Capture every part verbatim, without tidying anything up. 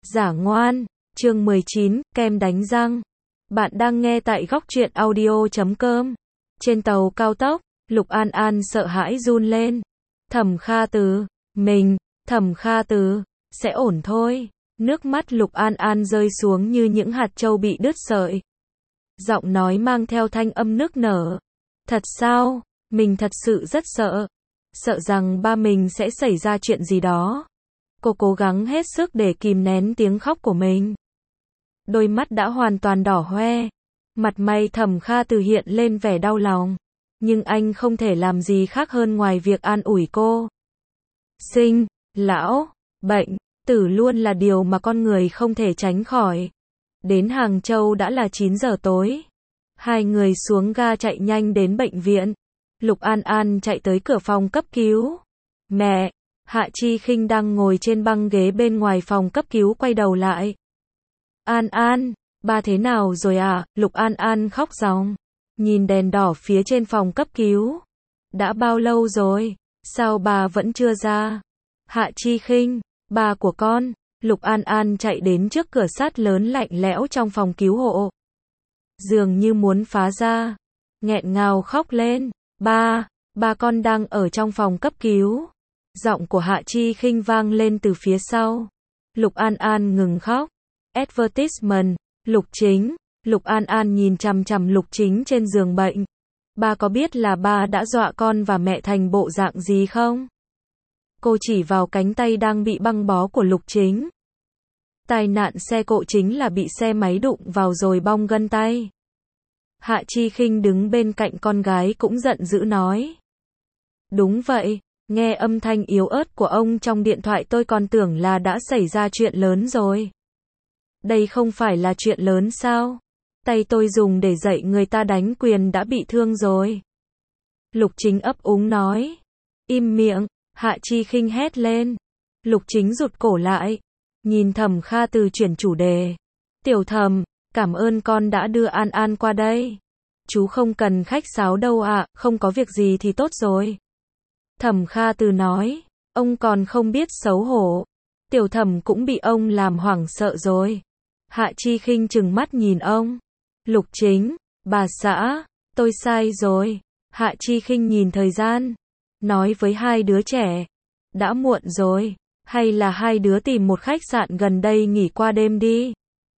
Giả ngoan, chương mười chín, kem đánh răng. Bạn đang nghe tại góc truyện audio chấm com. Trên tàu cao tốc, Lục An An sợ hãi run lên. Thẩm Kha Từ, mình, Thẩm Kha Từ, sẽ ổn thôi. Nước mắt Lục An An rơi xuống như những hạt châu bị đứt sợi. Giọng nói mang theo thanh âm nức nở. Thật sao, mình thật sự rất sợ. Sợ rằng ba mình sẽ xảy ra chuyện gì đó. Cô cố gắng hết sức để kìm nén tiếng khóc của mình. Đôi mắt đã hoàn toàn đỏ hoe. Mặt mày Thẩm Kha Từ hiện lên vẻ đau lòng. Nhưng anh không thể làm gì khác hơn ngoài việc an ủi cô. Sinh, lão, bệnh, tử luôn là điều mà con người không thể tránh khỏi. Đến Hàng Châu đã là chín giờ tối. Hai người xuống ga chạy nhanh đến bệnh viện. Lục An An chạy tới cửa phòng cấp cứu. Mẹ! Hạ Chi Khinh đang ngồi trên băng ghế bên ngoài phòng cấp cứu quay đầu lại. An An, ba thế nào rồi à? Lục An An khóc ròng. Nhìn đèn đỏ phía trên phòng cấp cứu. Đã bao lâu rồi? Sao bà vẫn chưa ra? Hạ Chi Khinh, ba của con. Lục An An chạy đến trước cửa sắt lớn lạnh lẽo trong phòng cứu hộ. Dường như muốn phá ra. Nghẹn ngào khóc lên. Ba, ba con đang ở trong phòng cấp cứu. Giọng của Hạ Chi Khinh vang lên từ phía sau. Lục An An ngừng khóc. Advertisement, Lục Chính. Lục An An nhìn chằm chằm Lục Chính trên giường bệnh. Ba có biết là ba đã dọa con và mẹ thành bộ dạng gì không? Cô chỉ vào cánh tay đang bị băng bó của Lục Chính. Tai nạn xe cộ chính là bị xe máy đụng vào rồi bong gân tay. Hạ Chi Khinh đứng bên cạnh con gái cũng giận dữ nói. Đúng vậy, nghe âm thanh yếu ớt của ông trong điện thoại tôi còn tưởng là đã xảy ra chuyện lớn rồi. Đây không phải là chuyện lớn sao? Tay tôi dùng để dạy người ta đánh quyền đã bị thương rồi. Lục Chính ấp úng nói. Im miệng, Hạ Chi Khinh hét lên. Lục Chính rụt cổ lại. Nhìn Thẩm Kha Từ chuyển chủ đề. Tiểu Thẩm, cảm ơn con đã đưa An An qua đây. Chú không cần khách sáo đâu ạ, à, không có việc gì thì tốt rồi. Thẩm Kha Từ nói, ông còn không biết xấu hổ. Tiểu Thẩm cũng bị ông làm hoảng sợ rồi. Hạ Chi Khinh trừng mắt nhìn ông. Lục Chính, bà xã, tôi sai rồi. Hạ Chi Khinh nhìn thời gian. Nói với hai đứa trẻ. Đã muộn rồi. Hay là hai đứa tìm một khách sạn gần đây nghỉ qua đêm đi.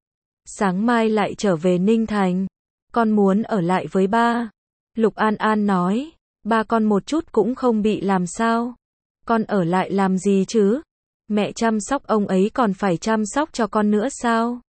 Sáng mai lại trở về Ninh Thành. Con muốn ở lại với ba. Lục An An nói. Ba con một chút cũng không bị làm sao. Con ở lại làm gì chứ? Mẹ chăm sóc ông ấy còn phải chăm sóc cho con nữa sao?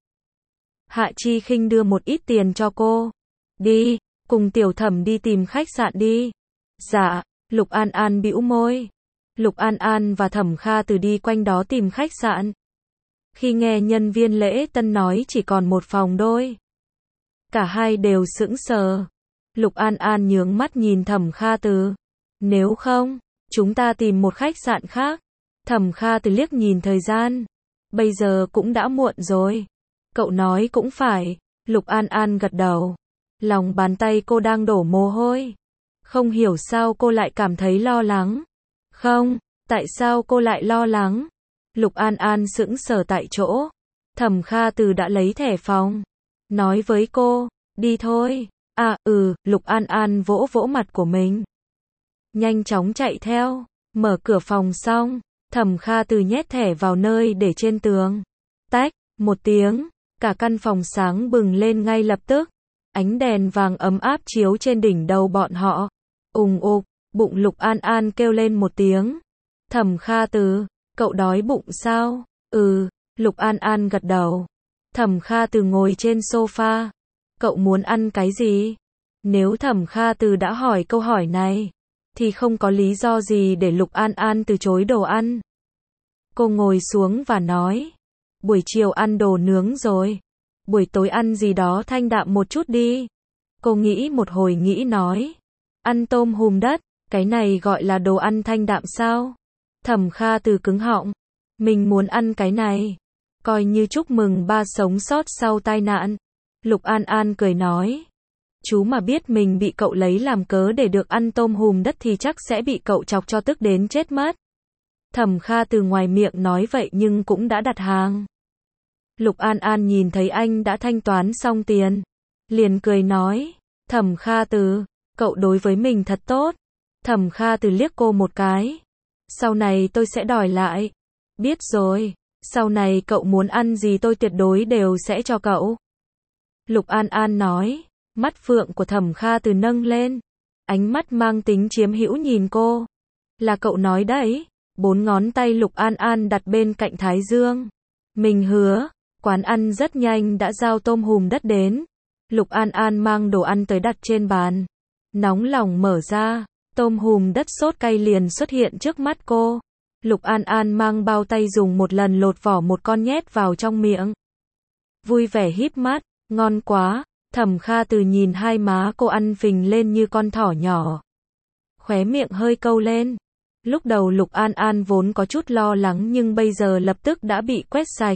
Hạ Chi Khinh đưa một ít tiền cho cô. Đi, cùng Tiểu Thẩm đi tìm khách sạn đi. Dạ, Lục An An bĩu môi. Lục An An và Thẩm Kha Từ đi quanh đó tìm khách sạn. Khi nghe nhân viên lễ tân nói chỉ còn một phòng đôi. Cả hai đều sững sờ. Lục An An nhướng mắt nhìn Thẩm Kha Từ. Nếu không, chúng ta tìm một khách sạn khác. Thẩm Kha Từ liếc nhìn thời gian. Bây giờ cũng đã muộn rồi. Cậu nói cũng phải. Lục An An gật đầu. Lòng bàn tay cô đang đổ mồ hôi. Không hiểu sao cô lại cảm thấy lo lắng. Không, tại sao cô lại lo lắng? Lục An An sững sờ tại chỗ. Thẩm Kha Từ đã lấy thẻ phòng. Nói với cô, đi thôi. À, ừ, Lục An An vỗ vỗ mặt của mình. Nhanh chóng chạy theo. Mở cửa phòng xong. Thẩm Kha Từ nhét thẻ vào nơi để trên tường. Tách, một tiếng. Cả căn phòng sáng bừng lên ngay lập tức. Ánh đèn vàng ấm áp chiếu trên đỉnh đầu bọn họ. Ùng ục, bụng Lục An An kêu lên một tiếng. Thẩm Kha Từ, cậu đói bụng sao? Ừ, Lục An An gật đầu. Thẩm Kha Từ ngồi trên sofa. Cậu muốn ăn cái gì? Nếu Thẩm Kha Từ đã hỏi câu hỏi này, thì không có lý do gì để Lục An An từ chối đồ ăn. Cô ngồi xuống và nói. Buổi chiều ăn đồ nướng rồi. Buổi tối ăn gì đó thanh đạm một chút đi. Cô nghĩ một hồi nghĩ nói. Ăn tôm hùm đất, cái này gọi là đồ ăn thanh đạm sao? Thẩm Kha Từ cứng họng. Mình muốn ăn cái này. Coi như chúc mừng ba sống sót sau tai nạn. Lục An An cười nói. Chú mà biết mình bị cậu lấy làm cớ để được ăn tôm hùm đất thì chắc sẽ bị cậu chọc cho tức đến chết mất. Thẩm Kha Từ ngoài miệng nói vậy nhưng cũng đã đặt hàng. Lục An An nhìn thấy anh đã thanh toán xong tiền, liền cười nói, Thẩm Kha Từ, cậu đối với mình thật tốt. Thẩm Kha Từ liếc cô một cái. Sau này tôi sẽ đòi lại. Biết rồi, sau này cậu muốn ăn gì tôi tuyệt đối đều sẽ cho cậu. Lục An An nói, mắt phượng của Thẩm Kha Từ nâng lên, ánh mắt mang tính chiếm hữu nhìn cô. Là cậu nói đấy. Bốn ngón tay Lục An An đặt bên cạnh thái dương. Mình hứa. Quán ăn rất nhanh đã giao tôm hùm đất đến. Lục An An mang đồ ăn tới đặt trên bàn. Nóng lòng mở ra, tôm hùm đất sốt cay liền xuất hiện trước mắt cô. Lục An An mang bao tay dùng một lần lột vỏ một con nhét vào trong miệng. Vui vẻ híp mắt, ngon quá. Thẩm Kha Từ nhìn hai má cô ăn phình lên như con thỏ nhỏ. Khóe miệng hơi câu lên. Lúc đầu Lục An An vốn có chút lo lắng nhưng bây giờ lập tức đã bị quét sạch.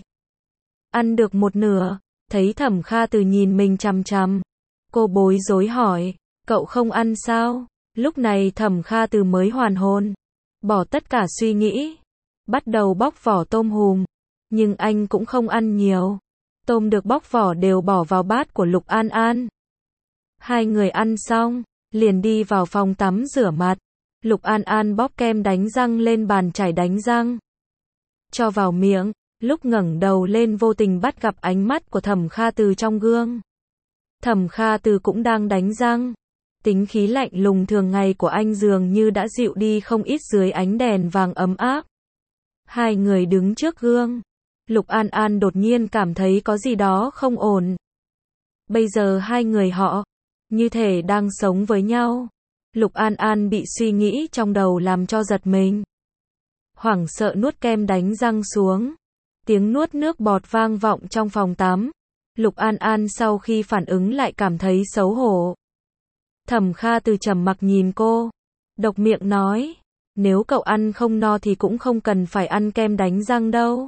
Ăn được một nửa, thấy Thẩm Kha Từ nhìn mình chằm chằm. Cô bối rối hỏi, cậu không ăn sao? Lúc này Thẩm Kha Từ mới hoàn hồn. Bỏ tất cả suy nghĩ. Bắt đầu bóc vỏ tôm hùm. Nhưng anh cũng không ăn nhiều. Tôm được bóc vỏ đều bỏ vào bát của Lục An An. Hai người ăn xong, liền đi vào phòng tắm rửa mặt. Lục An An bóp kem đánh răng lên bàn chải đánh răng. Cho vào miệng, lúc ngẩng đầu lên vô tình bắt gặp ánh mắt của Thẩm Kha Từ trong gương. Thẩm Kha Từ cũng đang đánh răng. Tính khí lạnh lùng thường ngày của anh dường như đã dịu đi không ít dưới ánh đèn vàng ấm áp. Hai người đứng trước gương. Lục An An đột nhiên cảm thấy có gì đó không ổn. Bây giờ hai người họ, như thể đang sống với nhau. Lục An An bị suy nghĩ trong đầu làm cho giật mình. Hoảng sợ nuốt kem đánh răng xuống. Tiếng nuốt nước bọt vang vọng trong phòng tắm. Lục An An sau khi phản ứng lại cảm thấy xấu hổ. Thẩm Kha Từ trầm mặc nhìn cô. Độc miệng nói. Nếu cậu ăn không no thì cũng không cần phải ăn kem đánh răng đâu.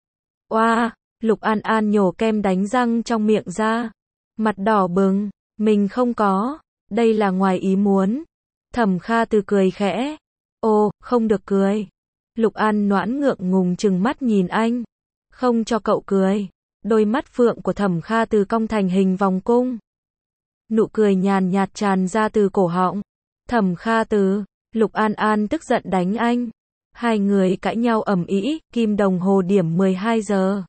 Oa, wow, Lục An An nhổ kem đánh răng trong miệng ra. Mặt đỏ bừng. Mình không có. Đây là ngoài ý muốn. Thẩm Kha Từ cười khẽ. Ô, không được cười. Lục An Noãn ngượng ngùng trừng mắt nhìn anh. Không cho cậu cười. Đôi mắt phượng của Thẩm Kha Từ cong thành hình vòng cung. Nụ cười nhàn nhạt tràn ra từ cổ họng. Thẩm Kha Từ, Lục An An tức giận đánh anh. Hai người cãi nhau ầm ĩ, kim đồng hồ điểm mười hai giờ.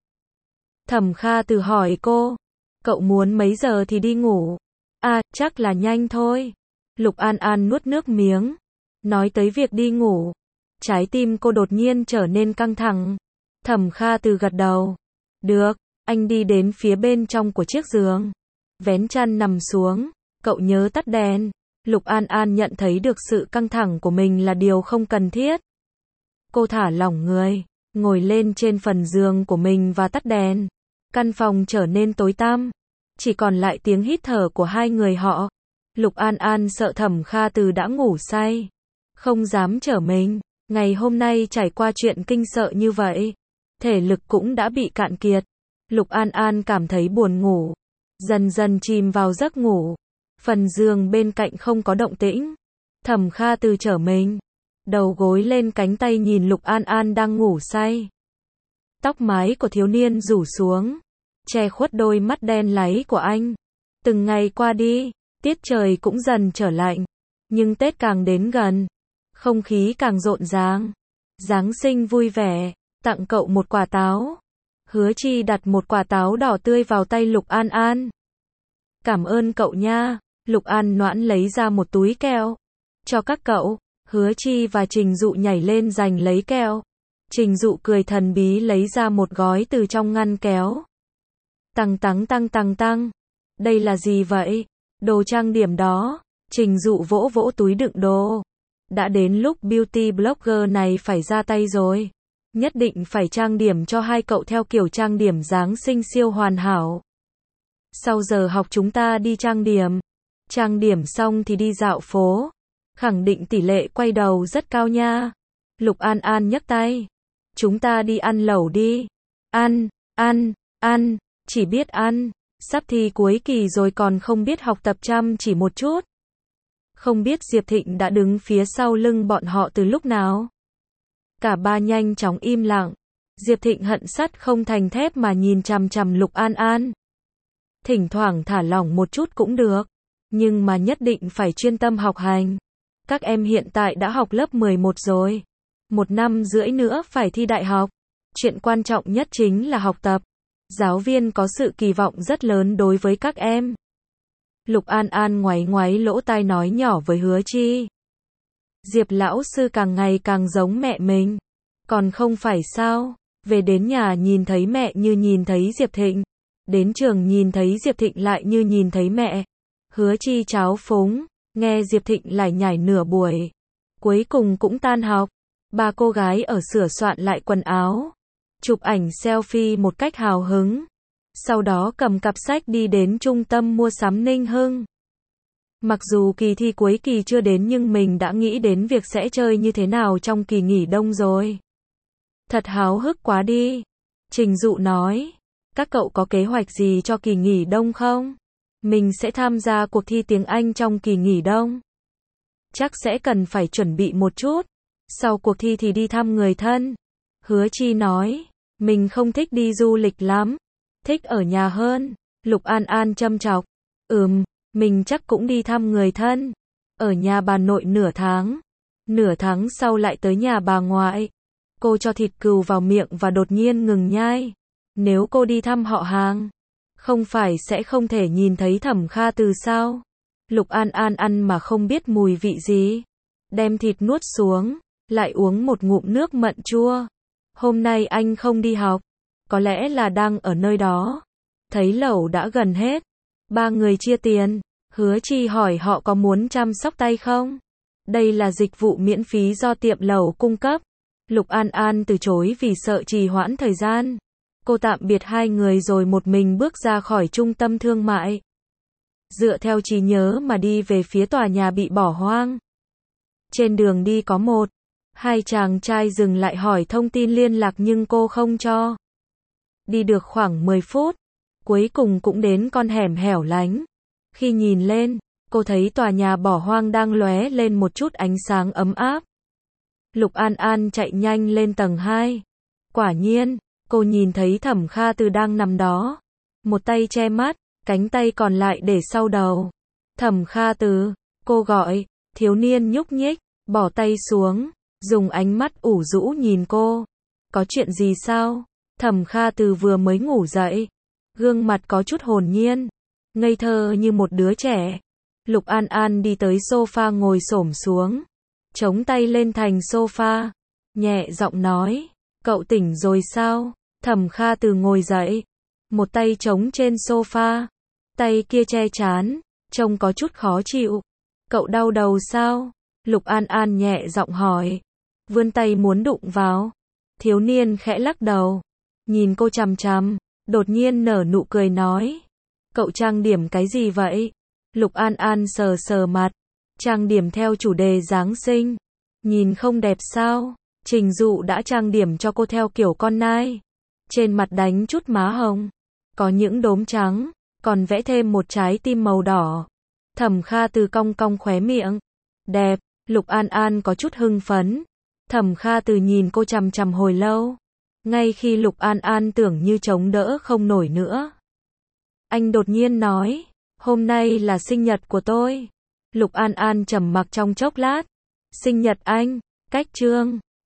Thẩm Kha Từ hỏi cô, cậu muốn mấy giờ thì đi ngủ? À, chắc là nhanh thôi. Lục An An nuốt nước miếng. Nói tới việc đi ngủ, trái tim cô đột nhiên trở nên căng thẳng. Thẩm Kha Từ gật đầu. Được, anh đi đến phía bên trong của chiếc giường. Vén chăn nằm xuống, cậu nhớ tắt đèn. Lục An An nhận thấy được sự căng thẳng của mình là điều không cần thiết. Cô thả lỏng người, ngồi lên trên phần giường của mình và tắt đèn. Căn phòng trở nên tối tăm, chỉ còn lại tiếng hít thở của hai người họ. Lục An An sợ Thẩm Kha Từ đã ngủ say, không dám trở mình. Ngày hôm nay trải qua chuyện kinh sợ như vậy, thể lực cũng đã bị cạn kiệt. Lục An An cảm thấy buồn ngủ, dần dần chìm vào giấc ngủ. Phần giường bên cạnh không có động tĩnh. Thẩm Kha Từ trở mình, đầu gối lên cánh tay nhìn Lục An An đang ngủ say. Tóc mái của thiếu niên rủ xuống, che khuất đôi mắt đen láy của anh. Từng ngày qua đi, tiết trời cũng dần trở lạnh, nhưng Tết càng đến gần, không khí càng rộn ràng. Giáng sinh vui vẻ, tặng cậu một quả táo. Hứa Chi đặt một quả táo đỏ tươi vào tay Lục An An. Cảm ơn cậu nha. Lục An Noãn lấy ra một túi kẹo. Cho các cậu. Hứa Chi và Trình Dụ nhảy lên giành lấy kẹo. Trình Dụ cười thần bí lấy ra một gói từ trong ngăn kéo. Tăng tăng tăng tăng tăng. Đây là gì vậy? Đồ trang điểm đó. Trình Dụ vỗ vỗ túi đựng đồ. Đã đến lúc beauty blogger này phải ra tay rồi. Nhất định phải trang điểm cho hai cậu theo kiểu trang điểm Giáng sinh siêu hoàn hảo. Sau giờ học chúng ta đi trang điểm. Trang điểm xong thì đi dạo phố. Khẳng định tỷ lệ quay đầu rất cao nha. Lục An An nhấc tay. Chúng ta đi ăn lẩu đi. Ăn, ăn, ăn, chỉ biết ăn. Sắp thi cuối kỳ rồi còn không biết học tập chăm chỉ một chút. Không biết Diệp Thịnh đã đứng phía sau lưng bọn họ từ lúc nào. Cả ba nhanh chóng im lặng. Diệp Thịnh hận sắt không thành thép mà nhìn chằm chằm Lục An An. Thỉnh thoảng thả lỏng một chút cũng được, nhưng mà nhất định phải chuyên tâm học hành. Các em hiện tại đã học lớp mười một rồi. Một năm rưỡi nữa phải thi đại học. Chuyện quan trọng nhất chính là học tập. Giáo viên có sự kỳ vọng rất lớn đối với các em. Lục An An ngoáy ngoáy lỗ tai nói nhỏ với Hứa Chi. Diệp lão sư càng ngày càng giống mẹ mình. Còn không phải sao? Về đến nhà nhìn thấy mẹ như nhìn thấy Diệp Thịnh. Đến trường nhìn thấy Diệp Thịnh lại như nhìn thấy mẹ. Hứa Chi tráo phúng, nghe Diệp Thịnh lải nhải nửa buổi. Cuối cùng cũng tan học. Ba cô gái ở sửa soạn lại quần áo. Chụp ảnh selfie một cách hào hứng. Sau đó cầm cặp sách đi đến trung tâm mua sắm Ninh Hưng. Mặc dù kỳ thi cuối kỳ chưa đến nhưng mình đã nghĩ đến việc sẽ chơi như thế nào trong kỳ nghỉ đông rồi. Thật háo hức quá đi. Trình Dụ nói, các cậu có kế hoạch gì cho kỳ nghỉ đông không? Mình sẽ tham gia cuộc thi tiếng Anh trong kỳ nghỉ đông. Chắc sẽ cần phải chuẩn bị một chút. Sau cuộc thi thì đi thăm người thân. Hứa Chi nói, mình không thích đi du lịch lắm. Thích ở nhà hơn. Lục An An châm chọc. Ừm, mình chắc cũng đi thăm người thân. Ở nhà bà nội nửa tháng. Nửa tháng sau lại tới nhà bà ngoại. Cô cho thịt cừu vào miệng và đột nhiên ngừng nhai. Nếu cô đi thăm họ hàng, không phải sẽ không thể nhìn thấy Thẩm Kha Từ sao? Lục An An ăn mà không biết mùi vị gì. Đem thịt nuốt xuống, lại uống một ngụm nước mận chua. Hôm nay anh không đi học. Có lẽ là đang ở nơi đó. Thấy lẩu đã gần hết. Ba người chia tiền. Hứa Chi hỏi họ có muốn chăm sóc tay không? Đây là dịch vụ miễn phí do tiệm lẩu cung cấp. Lục An An từ chối vì sợ trì hoãn thời gian. Cô tạm biệt hai người rồi một mình bước ra khỏi trung tâm thương mại. Dựa theo trí nhớ mà đi về phía tòa nhà bị bỏ hoang. Trên đường đi có một, hai chàng trai dừng lại hỏi thông tin liên lạc nhưng cô không cho. Đi được khoảng mười phút, cuối cùng cũng đến con hẻm hẻo lánh. Khi nhìn lên, cô thấy tòa nhà bỏ hoang đang lóe lên một chút ánh sáng ấm áp. Lục An An chạy nhanh lên tầng hai. Quả nhiên, cô nhìn thấy Thẩm Kha Từ đang nằm đó. Một tay che mắt, cánh tay còn lại để sau đầu. Thẩm Kha Từ, cô gọi, thiếu niên nhúc nhích, bỏ tay xuống, dùng ánh mắt ủ rũ nhìn cô. Có chuyện gì sao? Thẩm Kha Từ vừa mới ngủ dậy. Gương mặt có chút hồn nhiên, ngây thơ như một đứa trẻ. Lục An An đi tới sofa ngồi xổm xuống. Chống tay lên thành sofa. Nhẹ giọng nói, cậu tỉnh rồi sao? Thẩm Kha Từ ngồi dậy. Một tay chống trên sofa. Tay kia che trán, trông có chút khó chịu. Cậu đau đầu sao? Lục An An nhẹ giọng hỏi. Vươn tay muốn đụng vào. Thiếu niên khẽ lắc đầu. Nhìn cô chằm chằm, đột nhiên nở nụ cười nói. Cậu trang điểm cái gì vậy? Lục An An sờ sờ mặt. Trang điểm theo chủ đề Giáng sinh. Nhìn không đẹp sao? Trình Dụ đã trang điểm cho cô theo kiểu con nai. Trên mặt đánh chút má hồng. Có những đốm trắng, còn vẽ thêm một trái tim màu đỏ. Thẩm Kha Từ cong cong khóe miệng. Đẹp, Lục An An có chút hưng phấn. Thẩm Kha Từ nhìn cô chằm chằm hồi lâu. Ngay khi Lục An An tưởng như chống đỡ không nổi nữa. Anh đột nhiên nói, hôm nay là sinh nhật của tôi. Lục An An trầm mặc trong chốc lát. Sinh nhật anh, cách chương.